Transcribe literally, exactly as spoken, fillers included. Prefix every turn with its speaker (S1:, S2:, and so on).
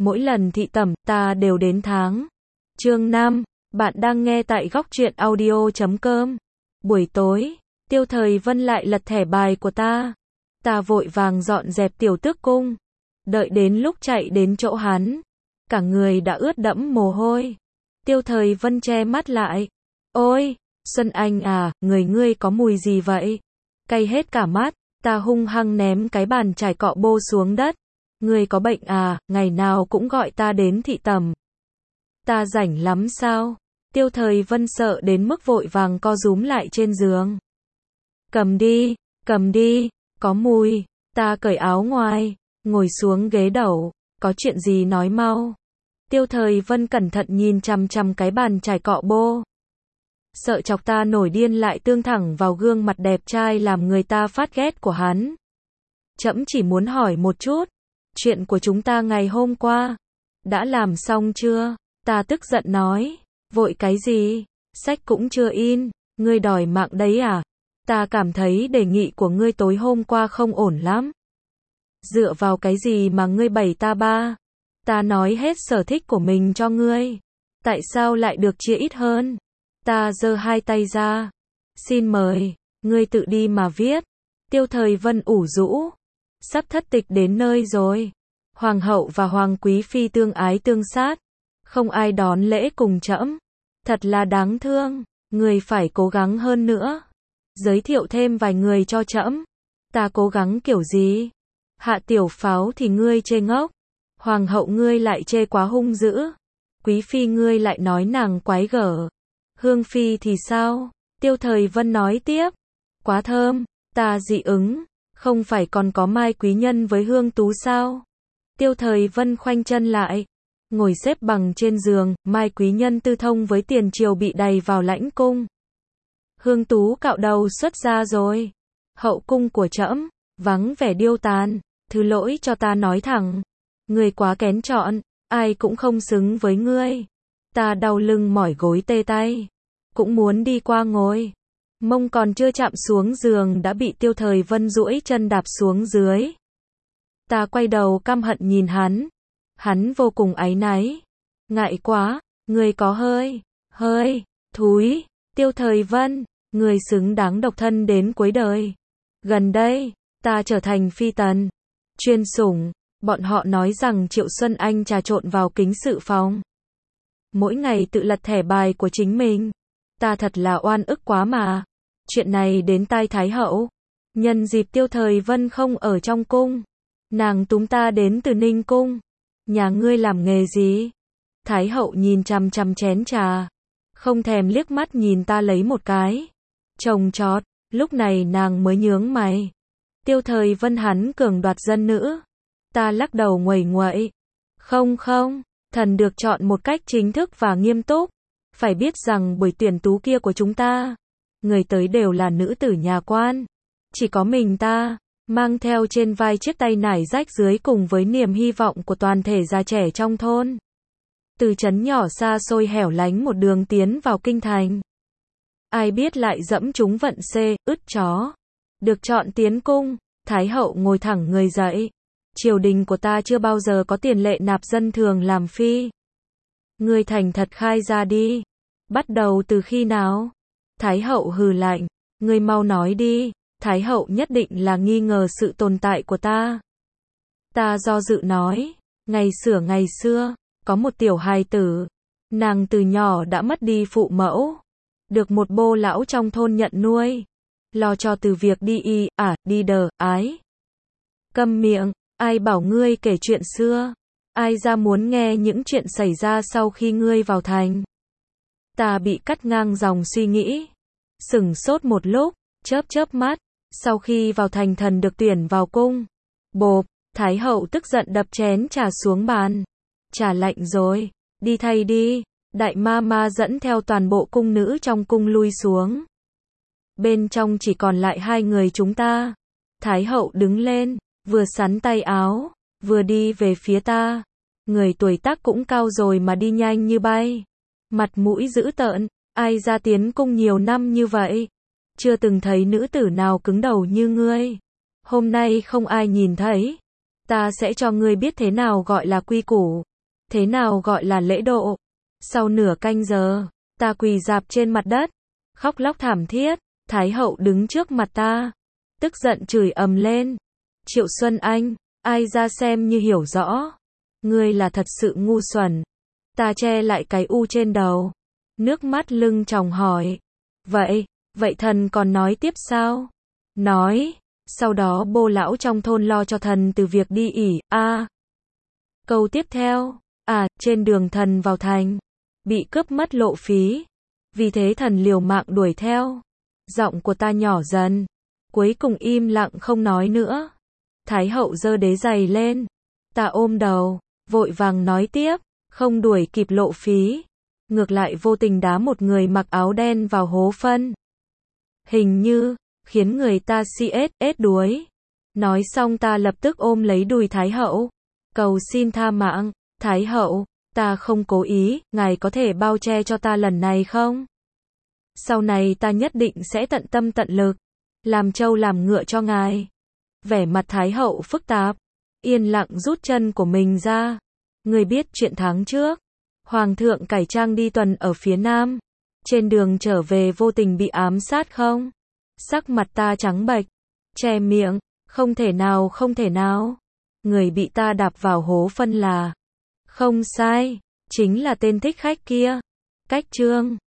S1: mỗi lần thị tẩm, ta đều đến tháng. Chương năm, bạn đang nghe tại góc truyện audio chấm com. Buổi tối, Tiêu Thời Vân lại lật thẻ bài của ta. Ta vội vàng dọn dẹp tiểu tước cung. Đợi đến lúc chạy đến chỗ hắn, cả người đã ướt đẫm mồ hôi. Tiêu Thời Vân che mắt lại. Ôi, Xuân Anh à, người ngươi có mùi gì vậy? Cay hết cả mắt. Ta hung hăng ném cái bàn chải cọ bô xuống đất. Ngươi có bệnh à, ngày nào cũng gọi ta đến thị tẩm. Ta rảnh lắm sao? Tiêu Thời Vân sợ đến mức vội vàng co rúm lại trên giường. Cầm đi, cầm đi, có mùi. Ta cởi áo ngoài, ngồi xuống ghế đầu. Có chuyện gì nói mau. Tiêu Thời Vân cẩn thận nhìn chằm chằm cái bàn chải cọ bô. Sợ chọc ta nổi điên lại tương thẳng vào gương mặt đẹp trai làm người ta phát ghét của hắn. Trẫm chỉ muốn hỏi một chút. Chuyện của chúng ta ngày hôm qua. Đã làm xong chưa? Ta tức giận nói. Vội cái gì? Sách cũng chưa in. Ngươi đòi mạng đấy à? Ta cảm thấy đề nghị của ngươi tối hôm qua không ổn lắm. Dựa vào cái gì mà ngươi bày ta ba? Ta nói hết sở thích của mình cho ngươi. Tại sao lại được chia ít hơn? Ta giơ hai tay ra. Xin mời, ngươi tự đi mà viết. Tiêu Thời Vân ủ rũ. Sắp thất tịch đến nơi rồi. Hoàng hậu và hoàng quý phi tương ái tương sát. Không ai đón lễ cùng trẫm. Thật là đáng thương. Người phải cố gắng hơn nữa. Giới thiệu thêm vài người cho trẫm. Ta cố gắng kiểu gì? Hạ tiểu pháo thì ngươi chê ngốc. Hoàng hậu ngươi lại chê quá hung dữ. Quý phi ngươi lại nói nàng quái gở. Hương phi thì sao? Tiêu Thời Vân nói tiếp. Quá thơm. Ta dị ứng. Không phải còn có Mai Quý Nhân với Hương Tú sao? Tiêu Thời Vân khoanh chân lại. Ngồi xếp bằng trên giường. Mai Quý Nhân tư thông với tiền triều bị đày vào lãnh cung. Hương Tú cạo đầu xuất ra rồi. Hậu cung của trẫm vắng vẻ điêu tàn. Thứ lỗi cho ta nói thẳng. Ngươi quá kén chọn. Ai cũng không xứng với ngươi. Ta đau lưng mỏi gối tê tay. Cũng muốn đi qua ngồi. Mông còn chưa chạm xuống giường đã bị Tiêu Thời Vân duỗi chân đạp xuống dưới. Ta quay đầu căm hận nhìn hắn. Hắn vô cùng áy náy. Ngại quá, người có hơi, hơi, thúi. Tiêu Thời Vân, người xứng đáng độc thân đến cuối đời. Gần đây, ta trở thành phi tần. Chuyên sủng, bọn họ nói rằng Triệu Xuân Anh trà trộn vào kính sự phòng. Mỗi ngày tự lật thẻ bài của chính mình. Ta thật là oan ức quá mà. Chuyện này đến tai Thái hậu. Nhân dịp Tiêu Thời Vân không ở trong cung. Nàng túm ta đến từ Ninh cung. Nhà ngươi làm nghề gì? Thái hậu nhìn chằm chằm chén trà. Không thèm liếc mắt nhìn ta lấy một cái. Trồng trọt, lúc này nàng mới nhướng mày. Tiêu Thời Vân hắn cường đoạt dân nữ. Ta lắc đầu nguầy nguậy. Không không, thần được chọn một cách chính thức và nghiêm túc. Phải biết rằng buổi tuyển tú kia của chúng ta, người tới đều là nữ tử nhà quan. Chỉ có mình ta, mang theo trên vai chiếc tay nải rách dưới cùng với niềm hy vọng của toàn thể già trẻ trong thôn. Từ trấn nhỏ xa xôi hẻo lánh một đường tiến vào kinh thành. Ai biết lại dẫm chúng vận xê, ứt chó. Được chọn tiến cung, Thái hậu ngồi thẳng người dậy. Triều đình của ta chưa bao giờ có tiền lệ nạp dân thường làm phi. Ngươi thành thật khai ra đi. Bắt đầu từ khi nào? Thái hậu hừ lạnh. Ngươi mau nói đi. Thái hậu nhất định là nghi ngờ sự tồn tại của ta. Ta do dự nói. Ngày xưa ngày xưa, có một tiểu hài tử. Nàng từ nhỏ đã mất đi phụ mẫu. Được một bô lão trong thôn nhận nuôi. Lo cho từ việc đi y, à, đi đờ, ái. Câm miệng, ai bảo ngươi kể chuyện xưa. Ai ra muốn nghe những chuyện xảy ra sau khi ngươi vào thành. Ta bị cắt ngang dòng suy nghĩ. Sửng sốt một lúc, chớp chớp mắt. Sau khi vào thành thần được tuyển vào cung. Bộp, Thái hậu tức giận đập chén trà xuống bàn. Trà lạnh rồi, đi thay đi. Đại ma ma dẫn theo toàn bộ cung nữ trong cung lui xuống. Bên trong chỉ còn lại hai người chúng ta. Thái hậu đứng lên, vừa xắn tay áo, vừa đi về phía ta. Người tuổi tác cũng cao rồi mà đi nhanh như bay. Mặt mũi dữ tợn, ai ra tiến cung nhiều năm như vậy. Chưa từng thấy nữ tử nào cứng đầu như ngươi. Hôm nay không ai nhìn thấy. Ta sẽ cho ngươi biết thế nào gọi là quy củ. Thế nào gọi là lễ độ? Sau nửa canh giờ, ta quỳ rạp trên mặt đất, khóc lóc thảm thiết, Thái hậu đứng trước mặt ta, tức giận chửi ầm lên. Triệu Xuân Anh, ai ra xem như hiểu rõ. Ngươi là thật sự ngu xuẩn. Ta che lại cái u trên đầu, nước mắt lưng tròng hỏi. Vậy, vậy thần còn nói tiếp sao? Nói, sau đó bô lão trong thôn lo cho thần từ việc đi ỉ, a. À. Câu tiếp theo, à, trên đường thần vào thành, bị cướp mất lộ phí. Vì thế thần liều mạng đuổi theo. Giọng của ta nhỏ dần, cuối cùng im lặng không nói nữa. Thái hậu giơ đế giày lên. Ta ôm đầu, vội vàng nói tiếp, không đuổi kịp lộ phí. Ngược lại vô tình đá một người mặc áo đen vào hố phân. Hình như, khiến người ta si ết, ết đuối. Nói xong ta lập tức ôm lấy đùi Thái hậu. Cầu xin tha mạng, Thái hậu, ta không cố ý, ngài có thể bao che cho ta lần này không? Sau này ta nhất định sẽ tận tâm tận lực, làm trâu làm ngựa cho ngài. Vẻ mặt Thái hậu phức tạp, yên lặng rút chân của mình ra. Người biết chuyện tháng trước, Hoàng thượng cải trang đi tuần ở phía Nam, trên đường trở về vô tình bị ám sát không? Sắc mặt ta trắng bệch, che miệng, không thể nào không thể nào. Người bị ta đạp vào hố phân là, không sai, chính là tên thích khách kia. Cách chương